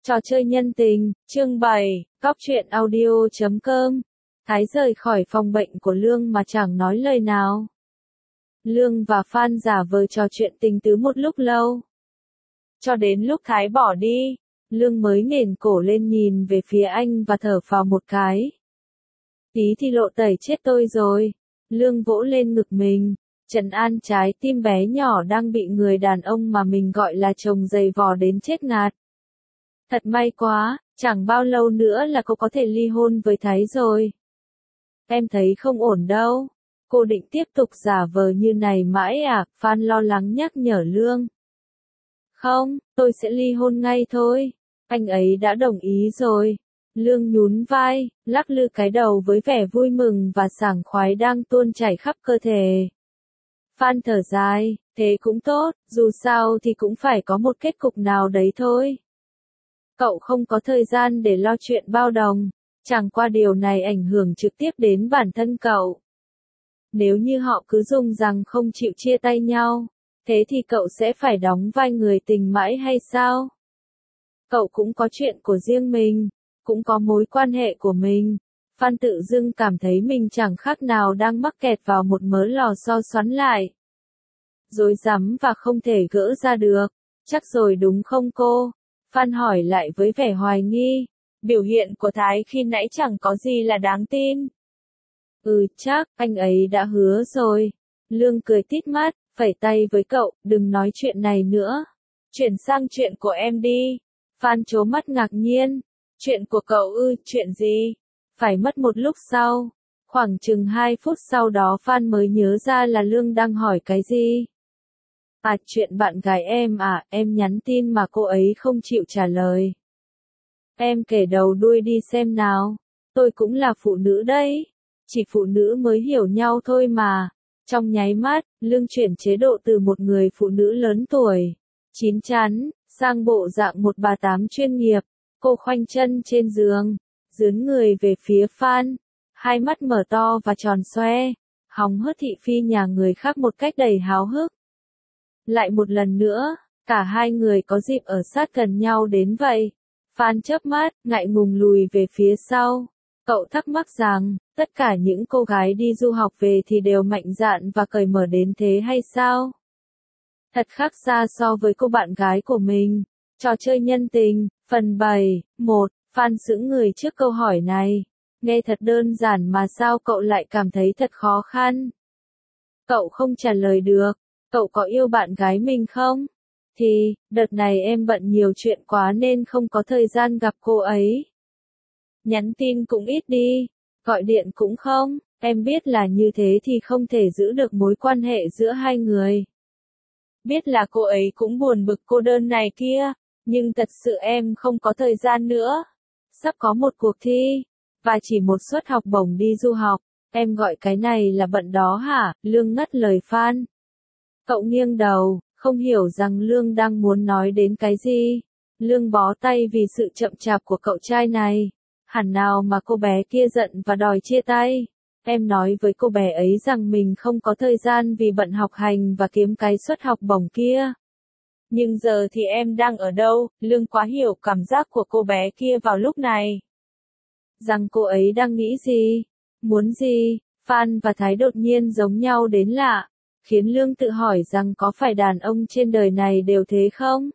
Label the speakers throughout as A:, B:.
A: Trò chơi nhân tình, chương 7, Cóc truyện audio.com. Thái rời khỏi phòng bệnh của Lương mà chẳng nói lời nào. Lương và Phan giả vờ trò chuyện tình tứ một lúc lâu. Cho đến lúc Thái bỏ đi, Lương mới nghển cổ lên nhìn về phía anh và thở phào một cái. Tí thì lộ tẩy chết tôi rồi. Lương vỗ lên ngực mình, trấn an trái tim bé nhỏ đang bị người đàn ông mà mình gọi là chồng giày vò đến chết ngạt. Thật may quá, chẳng bao lâu nữa là cô có thể ly hôn với Thái rồi. Em thấy không ổn đâu. Cô định tiếp tục giả vờ như này mãi à? Phan lo lắng nhắc nhở Lương. Không, tôi sẽ ly hôn ngay thôi. Anh ấy đã đồng ý rồi. Lương nhún vai, lắc lư cái đầu với vẻ vui mừng và sảng khoái đang tuôn chảy khắp cơ thể. Phan thở dài, thế cũng tốt, dù sao thì cũng phải có một kết cục nào đấy thôi. Cậu không có thời gian để lo chuyện bao đồng, chẳng qua điều này ảnh hưởng trực tiếp đến bản thân cậu. Nếu như họ cứ dùng rằng không chịu chia tay nhau, thế thì cậu sẽ phải đóng vai người tình mãi hay sao? Cậu cũng có chuyện của riêng mình, cũng có mối quan hệ của mình. Phan tự dưng cảm thấy mình chẳng khác nào đang mắc kẹt vào một mớ lò xo xoắn lại. Rối rắm và không thể gỡ ra được. Chắc rồi đúng không cô? Phan hỏi lại với vẻ hoài nghi. Biểu hiện của Thái khi nãy chẳng có gì là đáng tin. Chắc, anh ấy đã hứa rồi. Lương cười tít mắt, phẩy tay với cậu, đừng nói chuyện này nữa. Chuyển sang chuyện của em đi. Phan trố mắt ngạc nhiên. Chuyện của cậu chuyện gì? Phải mất một lúc sau. Khoảng chừng 2 phút sau đó Phan mới nhớ ra là Lương đang hỏi cái gì. Chuyện bạn gái em à, em nhắn tin mà cô ấy không chịu trả lời. Em kể đầu đuôi đi xem nào. Tôi cũng là phụ nữ đấy. Chỉ phụ nữ mới hiểu nhau thôi mà. Trong nháy mắt, Lương chuyển chế độ từ một người phụ nữ lớn tuổi, chín chắn, sang bộ dạng một bà tám chuyên nghiệp. Cô khoanh chân trên giường, dướn người về phía Phan, hai mắt mở to và tròn xoe, hóng hớt thị phi nhà người khác một cách đầy háo hức. Lại một lần nữa, cả hai người có dịp ở sát gần nhau đến vậy. Phan chớp mắt, ngại ngùng lùi về phía sau. Cậu thắc mắc rằng, tất cả những cô gái đi du học về thì đều mạnh dạn và cởi mở đến thế hay sao? Thật khác xa so với cô bạn gái của mình. Trò chơi nhân tình, phần 7, 1, Phan sững người trước câu hỏi này. Nghe thật đơn giản mà sao cậu lại cảm thấy thật khó khăn? Cậu không trả lời được. Cậu có yêu bạn gái mình không? Thì, đợt này em bận nhiều chuyện quá nên không có thời gian gặp cô ấy. Nhắn tin cũng ít đi, gọi điện cũng không, em biết là như thế thì không thể giữ được mối quan hệ giữa hai người. Biết là cô ấy cũng buồn bực cô đơn này kia, nhưng thật sự em không có thời gian nữa. Sắp có một cuộc thi, và chỉ một suất học bổng đi du học, em gọi cái này là bận đó hả? Lương ngắt lời Phan. Cậu nghiêng đầu, không hiểu rằng Lương đang muốn nói đến cái gì. Lương bó tay vì sự chậm chạp của cậu trai này. Hẳn nào mà cô bé kia giận và đòi chia tay. Em nói với cô bé ấy rằng mình không có thời gian vì bận học hành và kiếm cái suất học bổng kia. Nhưng giờ thì em đang ở đâu? Lương quá hiểu cảm giác của cô bé kia vào lúc này. Rằng cô ấy đang nghĩ gì? Muốn gì? Phan và Thái đột nhiên giống nhau đến lạ. Khiến Lương tự hỏi rằng có phải đàn ông trên đời này đều thế không?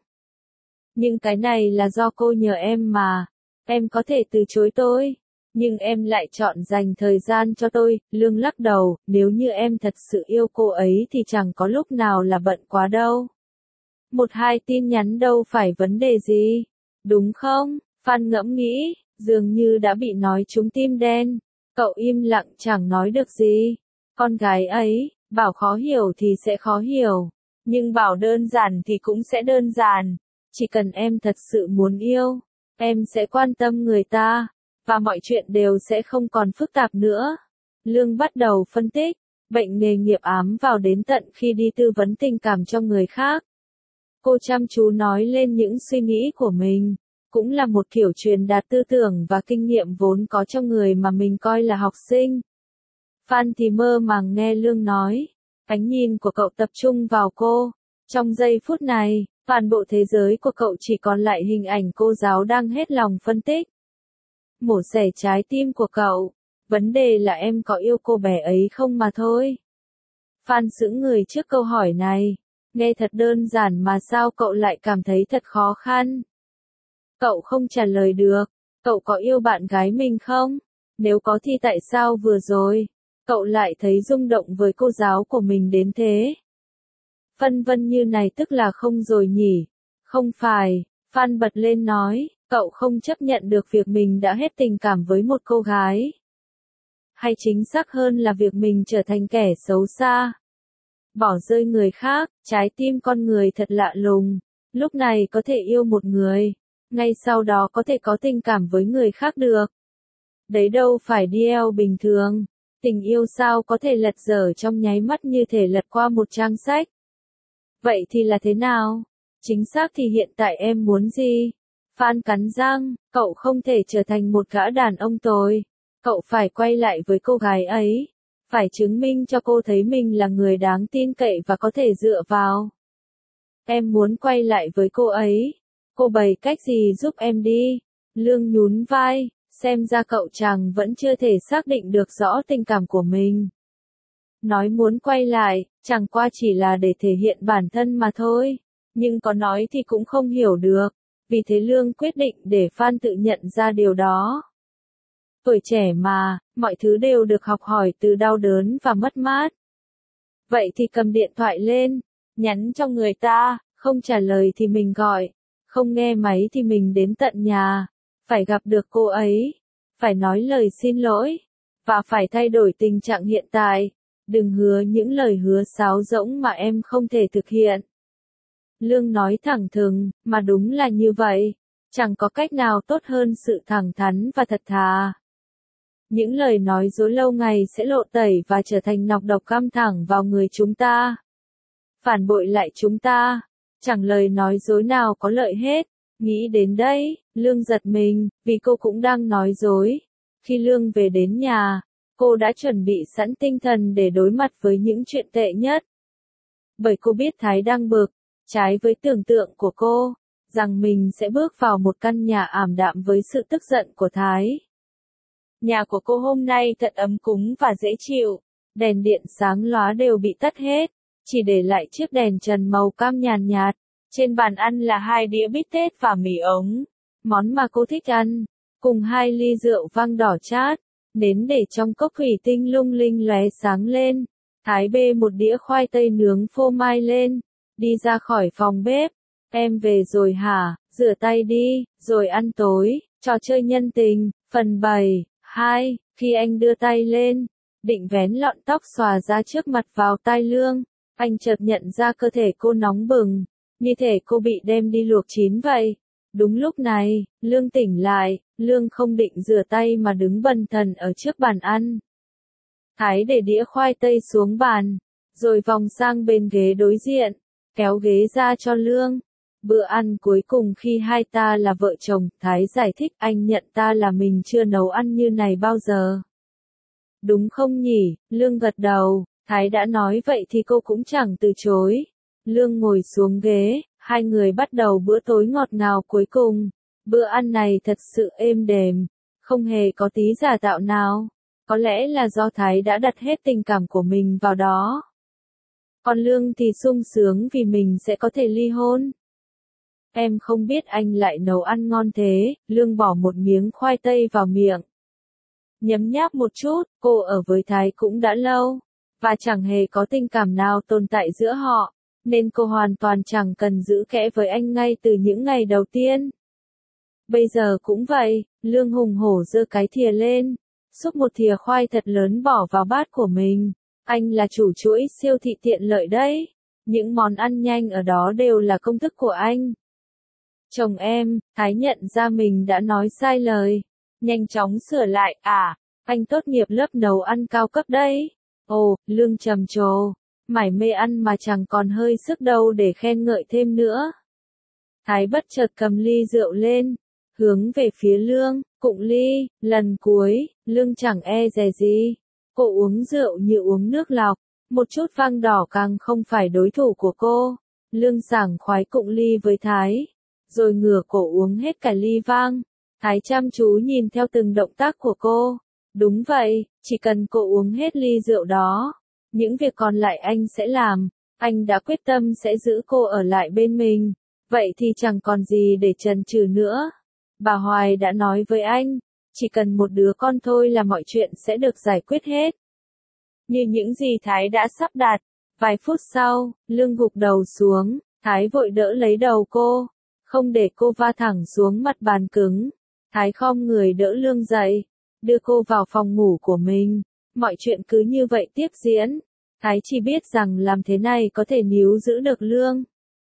A: Nhưng cái này là do cô nhờ em mà. Em có thể từ chối tôi. Nhưng em lại chọn dành thời gian cho tôi. Lương lắc đầu, nếu như em thật sự yêu cô ấy thì chẳng có lúc nào là bận quá đâu. 1-2 tin nhắn đâu phải vấn đề gì. Đúng không? Phan ngẫm nghĩ, dường như đã bị nói trúng tim đen. Cậu im lặng chẳng nói được gì. Con gái ấy, bảo khó hiểu thì sẽ khó hiểu. Nhưng bảo đơn giản thì cũng sẽ đơn giản. Chỉ cần em thật sự muốn yêu, em sẽ quan tâm người ta, và mọi chuyện đều sẽ không còn phức tạp nữa. Lương bắt đầu phân tích, bệnh nghề nghiệp ám vào đến tận khi đi tư vấn tình cảm cho người khác. Cô chăm chú nói lên những suy nghĩ của mình, cũng là một kiểu truyền đạt tư tưởng và kinh nghiệm vốn có trong người mà mình coi là học sinh. Phan thì mơ màng nghe Lương nói, ánh nhìn của cậu tập trung vào cô. Trong giây phút này, Toàn bộ thế giới của cậu chỉ còn lại hình ảnh cô giáo đang hết lòng phân tích. Mổ xẻ trái tim của cậu. Vấn đề là em có yêu cô bé ấy không mà thôi. Phan sững người trước câu hỏi này. Nghe thật đơn giản mà sao cậu lại cảm thấy thật khó khăn? Cậu không trả lời được. Cậu có yêu bạn gái mình không? Nếu có thì tại sao vừa rồi, cậu lại thấy rung động với cô giáo của mình đến thế? Phân vân như này tức là không rồi nhỉ? Không phải, Phan bật lên nói, cậu không chấp nhận được việc mình đã hết tình cảm với một cô gái. Hay chính xác hơn là việc mình trở thành kẻ xấu xa. Bỏ rơi người khác, trái tim con người thật lạ lùng. Lúc này có thể yêu một người, ngay sau đó có thể có tình cảm với người khác được. Đấy đâu phải DL bình thường. Tình yêu sao có thể lật dở trong nháy mắt như thể lật qua một trang sách. Vậy thì là thế nào? Chính xác thì hiện tại em muốn gì? Phan cắn răng, cậu không thể trở thành một gã đàn ông tồi. Cậu phải quay lại với cô gái ấy. Phải chứng minh cho cô thấy mình là người đáng tin cậy và có thể dựa vào. Em muốn quay lại với cô ấy. Cô bày cách gì giúp em đi? Lương nhún vai, xem ra cậu chàng vẫn chưa thể xác định được rõ tình cảm của mình. Nói muốn quay lại, chẳng qua chỉ là để thể hiện bản thân mà thôi. Nhưng có nói thì cũng không hiểu được. Vì thế Lương quyết định để Phan tự nhận ra điều đó. Tuổi trẻ mà, mọi thứ đều được học hỏi từ đau đớn và mất mát. Vậy thì cầm điện thoại lên, nhắn cho người ta, không trả lời thì mình gọi, không nghe máy thì mình đến tận nhà, phải gặp được cô ấy, phải nói lời xin lỗi, và phải thay đổi tình trạng hiện tại, đừng hứa những lời hứa sáo rỗng mà em không thể thực hiện. Lương nói thẳng thừng, mà đúng là như vậy, chẳng có cách nào tốt hơn sự thẳng thắn và thật thà. Những lời nói dối lâu ngày sẽ lộ tẩy và trở thành nọc độc cắm thẳng vào người chúng ta. Phản bội lại chúng ta. Chẳng lời nói dối nào có lợi hết. Nghĩ đến đây, Lương giật mình, vì cô cũng đang nói dối. Khi Lương về đến nhà, cô đã chuẩn bị sẵn tinh thần để đối mặt với những chuyện tệ nhất. Bởi cô biết Thái đang bực, trái với tưởng tượng của cô, rằng mình sẽ bước vào một căn nhà ảm đạm với sự tức giận của Thái. Nhà của cô hôm nay thật ấm cúng và dễ chịu, đèn điện sáng lóa đều bị tắt hết, chỉ để lại chiếc đèn trần màu cam nhàn nhạt. Trên bàn ăn là 2 đĩa bít tết và mì ống, món mà cô thích ăn, cùng 2 ly rượu vang đỏ chát, nến để trong cốc thủy tinh lung linh lóe sáng lên. Thái bê một đĩa khoai tây nướng phô mai lên, đi ra khỏi phòng bếp. Em về rồi hả? Rửa tay đi, rồi ăn tối. Trò chơi nhân tình, phần 7. 2, khi anh đưa tay lên, định vén lọn tóc xòa ra trước mặt vào tai Lương, anh chợt nhận ra cơ thể cô nóng bừng, như thể cô bị đem đi luộc chín vậy. Đúng lúc này, Lương tỉnh lại, Lương không định rửa tay mà đứng bần thần ở trước bàn ăn. Thái để đĩa khoai tây xuống bàn, rồi vòng sang bên ghế đối diện, kéo ghế ra cho Lương. Bữa ăn cuối cùng khi hai ta là vợ chồng, Thái giải thích anh nhận ta là mình chưa nấu ăn như này bao giờ. Đúng không nhỉ? Lương gật đầu, Thái đã nói vậy thì cô cũng chẳng từ chối. Lương ngồi xuống ghế, hai người bắt đầu bữa tối ngọt ngào cuối cùng. Bữa ăn này thật sự êm đềm, không hề có tí giả tạo nào. Có lẽ là do Thái đã đặt hết tình cảm của mình vào đó. Còn Lương thì sung sướng vì mình sẽ có thể ly hôn. Em không biết anh lại nấu ăn ngon thế, Lương bỏ một miếng khoai tây vào miệng. Nhấm nháp một chút, cô ở với Thái cũng đã lâu, và chẳng hề có tình cảm nào tồn tại giữa họ, nên cô hoàn toàn chẳng cần giữ kẽ với anh ngay từ những ngày đầu tiên. Bây giờ cũng vậy, Lương hùng hổ giơ cái thìa lên, xúc một thìa khoai thật lớn bỏ vào bát của mình. Anh là chủ chuỗi siêu thị tiện lợi đấy. Những món ăn nhanh ở đó đều là công thức của anh. Chồng em, Thái nhận ra mình đã nói sai lời. Nhanh chóng sửa lại, anh tốt nghiệp lớp nấu ăn cao cấp đấy. Ồ, Lương trầm trồ, mải mê ăn mà chẳng còn hơi sức đâu để khen ngợi thêm nữa. Thái bất chợt cầm ly rượu lên, hướng về phía Lương, cụng ly, lần cuối, Lương chẳng e dè gì. Cô uống rượu như uống nước lọc, một chút vang đỏ càng không phải đối thủ của cô. Lương sảng khoái cụng ly với Thái, rồi ngửa cổ uống hết cả ly vang. Thái chăm chú nhìn theo từng động tác của cô. Đúng vậy, chỉ cần cô uống hết ly rượu đó, những việc còn lại anh sẽ làm. Anh đã quyết tâm sẽ giữ cô ở lại bên mình. Vậy thì chẳng còn gì để chần chừ nữa. Bà Hoài đã nói với anh, chỉ cần một đứa con thôi là mọi chuyện sẽ được giải quyết hết. Như những gì Thái đã sắp đặt. Vài phút sau, Lương gục đầu xuống, Thái vội đỡ lấy đầu cô, không để cô va thẳng xuống mặt bàn cứng. Thái khom người đỡ Lương dậy, đưa cô vào phòng ngủ của mình. Mọi chuyện cứ như vậy tiếp diễn. Thái chỉ biết rằng làm thế này có thể níu giữ được Lương.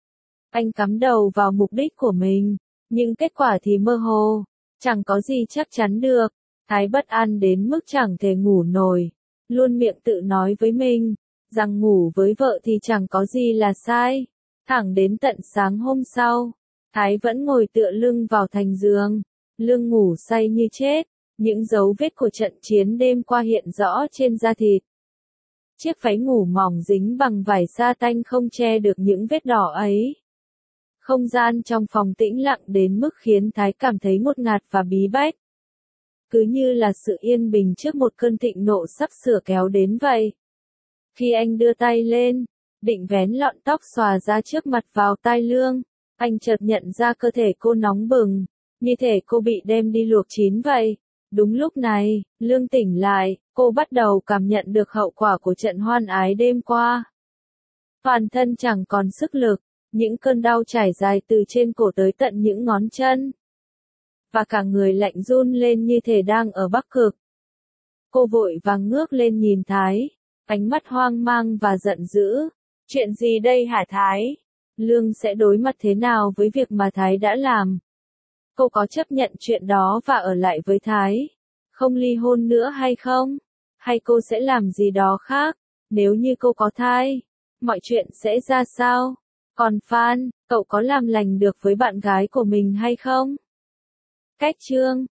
A: Anh cắm đầu vào mục đích của mình, nhưng kết quả thì mơ hồ, chẳng có gì chắc chắn được. Thái bất an đến mức chẳng thể ngủ nổi, luôn miệng tự nói với mình, rằng ngủ với vợ thì chẳng có gì là sai. Thẳng đến tận sáng hôm sau, Thái vẫn ngồi tựa lưng vào thành giường, Lương ngủ say như chết, những dấu vết của trận chiến đêm qua hiện rõ trên da thịt. Chiếc váy ngủ mỏng dính bằng vải sa tanh không che được những vết đỏ ấy. Không gian trong phòng tĩnh lặng đến mức khiến Thái cảm thấy ngột ngạt và bí bách. Cứ như là sự yên bình trước một cơn thịnh nộ sắp sửa kéo đến vậy. Khi anh đưa tay lên, định vén lọn tóc xòa ra trước mặt vào tai Lương, anh chợt nhận ra cơ thể cô nóng bừng, như thể cô bị đem đi luộc chín vậy. Đúng lúc này, Lương tỉnh lại, cô bắt đầu cảm nhận được hậu quả của trận hoan ái đêm qua. Toàn thân chẳng còn sức lực, những cơn đau trải dài từ trên cổ tới tận những ngón chân. Và cả người lạnh run lên như thể đang ở Bắc Cực. Cô vội vàng ngước lên nhìn Thái, ánh mắt hoang mang và giận dữ. Chuyện gì đây hả Thái? Lương sẽ đối mặt thế nào với việc mà Thái đã làm? Cô có chấp nhận chuyện đó và ở lại với Thái? Không ly hôn nữa hay không? Hay cô sẽ làm gì đó khác? Nếu như cô có thai, mọi chuyện sẽ ra sao? Còn Phan, cậu có làm lành được với bạn gái của mình hay không? Cách chương